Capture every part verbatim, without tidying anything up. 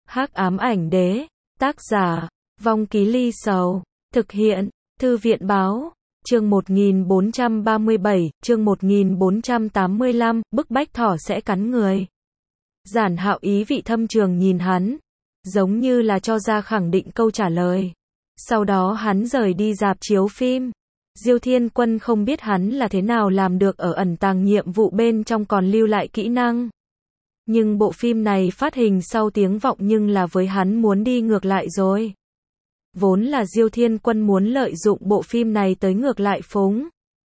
Hắc ám ảnh đế, tác giả, Vong Ký Ly Sầu, thực hiện, Thư viện báo, chương một nghìn bốn trăm ba mươi bảy, chương một nghìn bốn trăm tám mươi lăm, bức bách thỏ sẽ cắn người. Giản Hạo ý vị thâm trường nhìn hắn, giống như là cho ra khẳng định câu trả lời. Sau đó hắn rời đi rạp chiếu phim. Diêu Thiên Quân không biết hắn là thế nào làm được ở ẩn tàng nhiệm vụ bên trong còn lưu lại kỹ năng. Nhưng bộ phim này phát hình sau tiếng vọng nhưng là với hắn muốn đi ngược lại rồi. Vốn là Diêu Thiên Quân muốn lợi dụng bộ phim này tới ngược lại phúng.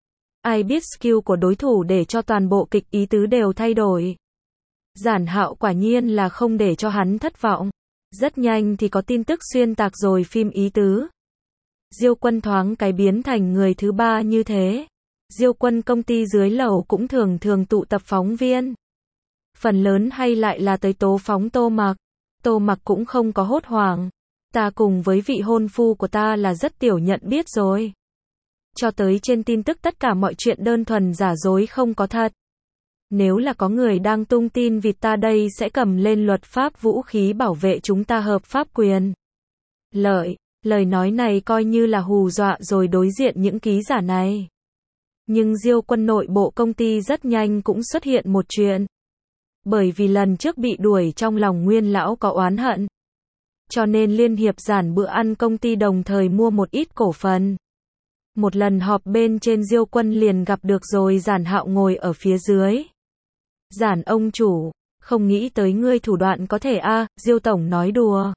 Ai biết skill của đối thủ để cho toàn bộ kịch ý tứ đều thay đổi. Giản Hạo quả nhiên là không để cho hắn thất vọng. Rất nhanh thì có tin tức xuyên tạc rồi phim ý tứ. Diêu Quân thoáng cái biến thành người thứ ba như thế. Diêu Quân công ty dưới lầu cũng thường thường tụ tập phóng viên. Phần lớn hay lại là tới tố phóng Tô Mặc. Tô Mặc cũng không có hốt hoảng. Ta cùng với vị hôn phu của ta là rất tiểu nhận biết rồi. Cho tới trên tin tức tất cả mọi chuyện đơn thuần giả dối không có thật. Nếu là có người đang tung tin vịt ta đây sẽ cầm lên luật pháp vũ khí bảo vệ chúng ta hợp pháp quyền. Lợi, lời nói này coi như là hù dọa rồi đối diện những ký giả này. Nhưng Diêu Quân nội bộ công ty rất nhanh cũng xuất hiện một chuyện. Bởi vì lần trước bị đuổi trong lòng Nguyên lão có oán hận. Cho nên Liên hiệp Giản bữa ăn công ty đồng thời mua một ít cổ phần. Một lần họp bên trên Diêu Quân liền gặp được rồi Giản Hạo ngồi ở phía dưới. Giản ông chủ, không nghĩ tới ngươi thủ đoạn có thể a, à, Diêu tổng nói đùa.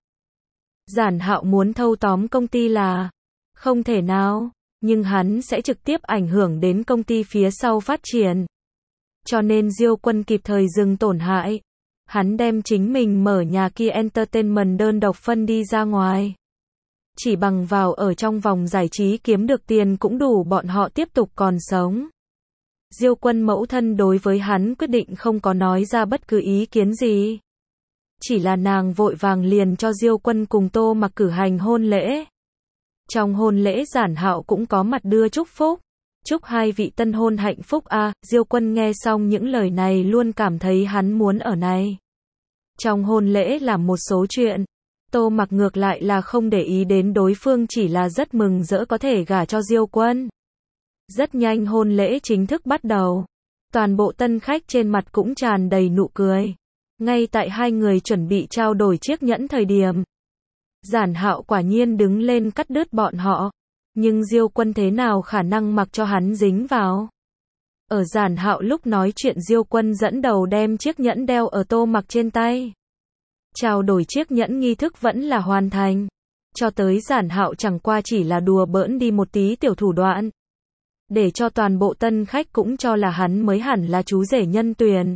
Giản Hạo muốn thâu tóm công ty là không thể nào, nhưng hắn sẽ trực tiếp ảnh hưởng đến công ty phía sau phát triển. Cho nên Diêu Quân kịp thời dừng tổn hại. Hắn đem chính mình mở nhà kia entertainment đơn độc phân đi ra ngoài. Chỉ bằng vào ở trong vòng giải trí kiếm được tiền cũng đủ bọn họ tiếp tục còn sống. Diêu Quân mẫu thân đối với hắn quyết định không có nói ra bất cứ ý kiến gì. Chỉ là nàng vội vàng liền cho Diêu Quân cùng Tô Mặc cử hành hôn lễ. Trong hôn lễ Giản Hạo cũng có mặt đưa chúc phúc. Chúc hai vị tân hôn hạnh phúc a, à, Diêu Quân nghe xong những lời này luôn cảm thấy hắn muốn ở này. Trong hôn lễ làm một số chuyện, Tô Mặc ngược lại là không để ý đến đối phương chỉ là rất mừng rỡ có thể gả cho Diêu Quân. Rất nhanh hôn lễ chính thức bắt đầu. Toàn bộ tân khách trên mặt cũng tràn đầy nụ cười. Ngay tại hai người chuẩn bị trao đổi chiếc nhẫn thời điểm. Giản Hạo quả nhiên đứng lên cắt đứt bọn họ. Nhưng Diêu Quân thế nào khả năng mặc cho hắn dính vào. Ở Giản Hạo lúc nói chuyện Diêu Quân dẫn đầu đem chiếc nhẫn đeo ở Tô Mặc trên tay. Trao đổi chiếc nhẫn nghi thức vẫn là hoàn thành. Cho tới Giản Hạo chẳng qua chỉ là đùa bỡn đi một tí tiểu thủ đoạn. Để cho toàn bộ tân khách cũng cho là hắn mới hẳn là chú rể nhân tuyển.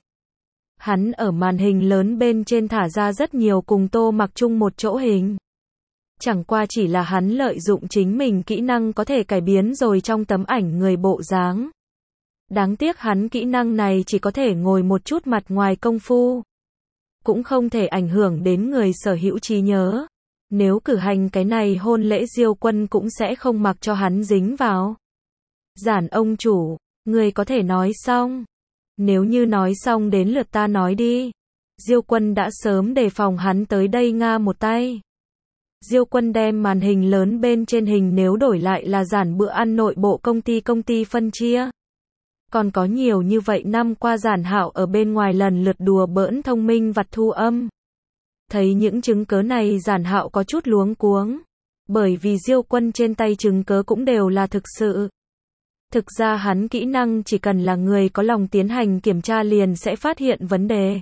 Hắn ở màn hình lớn bên trên thả ra rất nhiều cùng Tô Mặc chung một chỗ hình. Chẳng qua chỉ là hắn lợi dụng chính mình kỹ năng có thể cải biến rồi trong tấm ảnh người bộ dáng. Đáng tiếc hắn kỹ năng này chỉ có thể ngồi một chút mặt ngoài công phu. Cũng không thể ảnh hưởng đến người sở hữu trí nhớ. Nếu cử hành cái này hôn lễ Diêu Quân cũng sẽ không mặc cho hắn dính vào. Giản ông chủ, người có thể nói xong. Nếu như nói xong đến lượt ta nói đi. Diêu Quân đã sớm đề phòng hắn tới đây nga một tay. Diêu Quân đem màn hình lớn bên trên hình nếu đổi lại là Giản bữa ăn nội bộ công ty công ty phân chia. Còn có nhiều như vậy năm qua Giản Hạo ở bên ngoài lần lượt đùa bỡn thông minh vặt thu âm. Thấy những chứng cớ này Giản Hạo có chút luống cuống. Bởi vì Diêu Quân trên tay chứng cớ cũng đều là thực sự. Thực ra hắn kỹ năng chỉ cần là người có lòng tiến hành kiểm tra liền sẽ phát hiện vấn đề.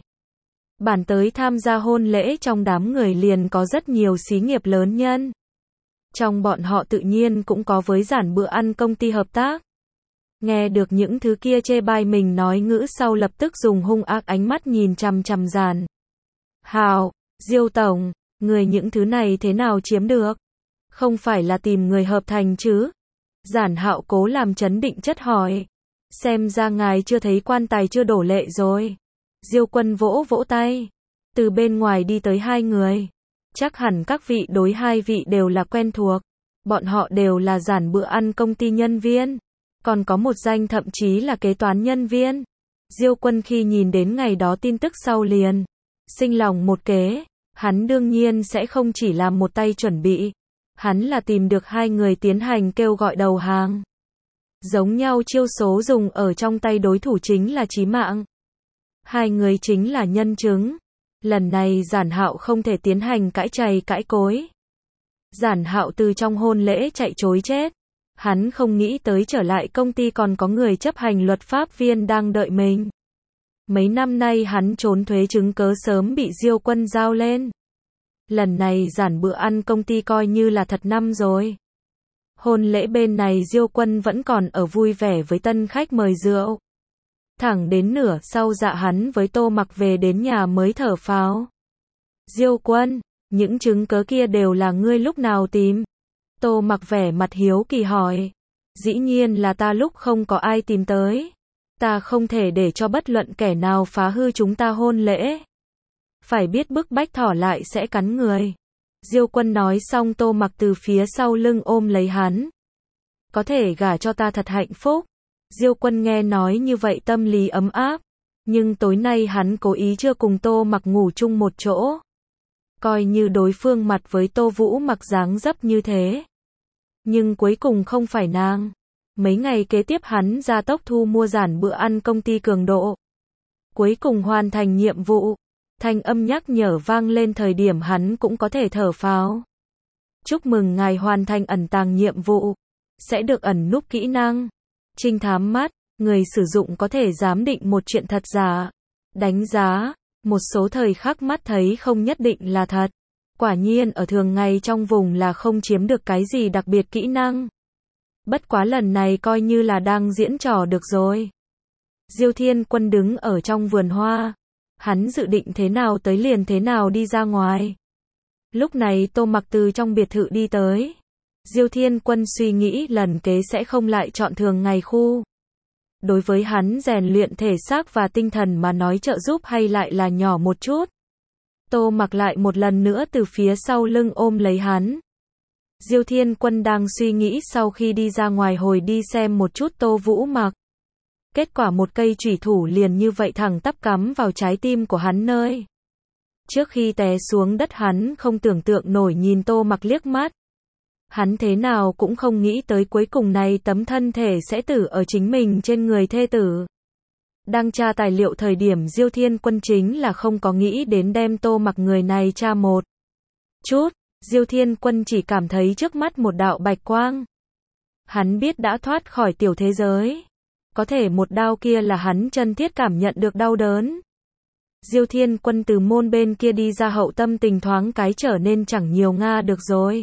Bản tới tham gia hôn lễ trong đám người liền có rất nhiều xí nghiệp lớn nhân. Trong bọn họ tự nhiên cũng có với Giản bữa ăn công ty hợp tác. Nghe được những thứ kia chê bai mình nói ngữ sau lập tức dùng hung ác ánh mắt nhìn chằm chằm Giản Hạo, Diêu tổng, người những thứ này thế nào chiếm được? Không phải là tìm người hợp thành chứ? Giản Hạo cố làm trấn định chất hỏi. Xem ra ngài chưa thấy quan tài chưa đổ lệ rồi. Diêu Quân vỗ vỗ tay. Từ bên ngoài đi tới hai người. Chắc hẳn các vị đối hai vị đều là quen thuộc. Bọn họ đều là Giản bữa ăn công ty nhân viên. Còn có một danh thậm chí là kế toán nhân viên. Diêu Quân khi nhìn đến ngày đó tin tức sau liền sinh lòng một kế. Hắn đương nhiên sẽ không chỉ làm một tay chuẩn bị. Hắn là tìm được hai người tiến hành kêu gọi đầu hàng. Giống nhau chiêu số dùng ở trong tay đối thủ chính là chí mạng. Hai người chính là nhân chứng. Lần này Giản Hạo không thể tiến hành cãi chày cãi cối. Giản Hạo từ trong hôn lễ chạy trối chết. Hắn không nghĩ tới trở lại công ty còn có người chấp hành luật pháp viên đang đợi mình. Mấy năm nay hắn trốn thuế chứng cớ sớm bị Diêu Quân giao lên. Lần này giản bữa ăn công ty coi như là thật năm rồi. Hôn lễ bên này Diêu Quân vẫn còn ở vui vẻ với tân khách mời rượu. Thẳng đến nửa sau dạ hắn với Tô Mặc về đến nhà mới thở phào. Diêu Quân, những chứng cớ kia đều là ngươi lúc nào tìm? Tô Mặc vẻ mặt hiếu kỳ hỏi. Dĩ nhiên là ta lúc không có ai tìm tới. Ta không thể để cho bất luận kẻ nào phá hư chúng ta hôn lễ. Phải biết bức bách thỏ lại sẽ cắn người. Diêu Quân nói xong Tô Mặc từ phía sau lưng ôm lấy hắn. Có thể gả cho ta thật hạnh phúc. Diêu Quân nghe nói như vậy tâm lý ấm áp. Nhưng tối nay hắn cố ý chưa cùng Tô Mặc ngủ chung một chỗ. Coi như đối phương mặt với Tô Vũ Mặc dáng dấp như thế. Nhưng cuối cùng không phải nàng. Mấy ngày kế tiếp hắn ra tốc thu mua giản bữa ăn công ty cường độ. Cuối cùng hoàn thành nhiệm vụ. Thanh âm nhắc nhở vang lên thời điểm hắn cũng có thể thở phào. Chúc mừng ngài hoàn thành ẩn tàng nhiệm vụ. Sẽ được ẩn núp kỹ năng. Trinh thám mắt, người sử dụng có thể giám định một chuyện thật giả. Đánh giá, một số thời khắc mắt thấy không nhất định là thật. Quả nhiên ở thường ngày trong vùng là không chiếm được cái gì đặc biệt kỹ năng. Bất quá lần này coi như là đang diễn trò được rồi. Diêu Thiên Quân đứng ở trong vườn hoa. Hắn dự định thế nào tới liền thế nào đi ra ngoài. Lúc này Tô Mặc từ trong biệt thự đi tới. Diêu Thiên Quân suy nghĩ lần kế sẽ không lại chọn thường ngày khu. Đối với hắn rèn luyện thể xác và tinh thần mà nói trợ giúp hay lại là nhỏ một chút. Tô Mặc lại một lần nữa từ phía sau lưng ôm lấy hắn. Diêu Thiên Quân đang suy nghĩ sau khi đi ra ngoài hồi đi xem một chút Tô Vũ Mặc. Kết quả một cây chủy thủ liền như vậy thẳng tắp cắm vào trái tim của hắn nơi. Trước khi té xuống đất hắn không tưởng tượng nổi nhìn Tô Mặc liếc mắt. Hắn thế nào cũng không nghĩ tới cuối cùng này tấm thân thể sẽ tử ở chính mình trên người thê tử. Đang tra tài liệu thời điểm Diêu Thiên Quân chính là không có nghĩ đến đem Tô Mặc người này tra một chút. Diêu Thiên Quân chỉ cảm thấy trước mắt một đạo bạch quang. Hắn biết đã thoát khỏi tiểu thế giới. Có thể một đao kia là hắn chân thiết cảm nhận được đau đớn. Diêu Thiên Quân từ môn bên kia đi ra hậu tâm tình thoáng cái trở nên chẳng nhiều nga được rồi.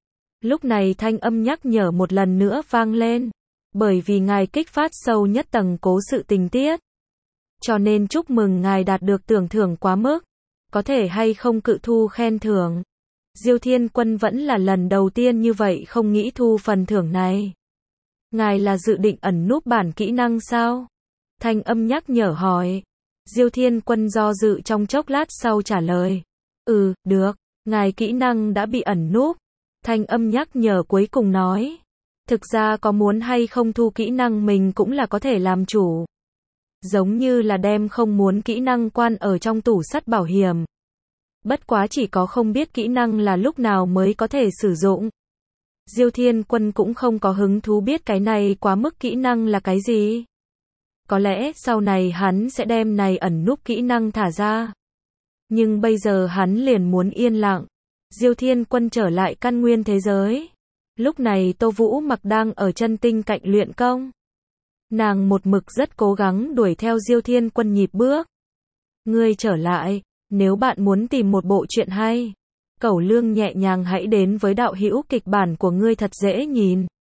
Lúc này thanh âm nhắc nhở một lần nữa vang lên. Bởi vì ngài kích phát sâu nhất tầng cố sự tình tiết. Cho nên chúc mừng ngài đạt được tưởng thưởng quá mức. Có thể hay không cự thu khen thưởng. Diêu Thiên Quân vẫn là lần đầu tiên như vậy không nghĩ thu phần thưởng này. Ngài là dự định ẩn núp bản kỹ năng sao? Thanh âm nhắc nhở hỏi. Diêu Thiên Quân do dự trong chốc lát sau trả lời. Ừ, được, ngài kỹ năng đã bị ẩn núp. Thanh âm nhắc nhở cuối cùng nói. Thực ra có muốn hay không thu kỹ năng mình cũng là có thể làm chủ. Giống như là đem không muốn kỹ năng quan ở trong tủ sắt bảo hiểm. Bất quá chỉ có không biết kỹ năng là lúc nào mới có thể sử dụng. Diêu Thiên Quân cũng không có hứng thú biết cái này quá mức kỹ năng là cái gì. Có lẽ sau này hắn sẽ đem này ẩn núp kỹ năng thả ra. Nhưng bây giờ hắn liền muốn yên lặng. Diêu Thiên Quân trở lại căn nguyên thế giới. Lúc này Tô Vũ Mặc đang ở chân tinh cạnh luyện công. Nàng một mực rất cố gắng đuổi theo Diêu Thiên Quân nhịp bước. Ngươi trở lại, nếu bạn muốn tìm một bộ truyện hay, Cẩu Lương nhẹ nhàng hãy đến với đạo hữu kịch bản của ngươi thật dễ nhìn.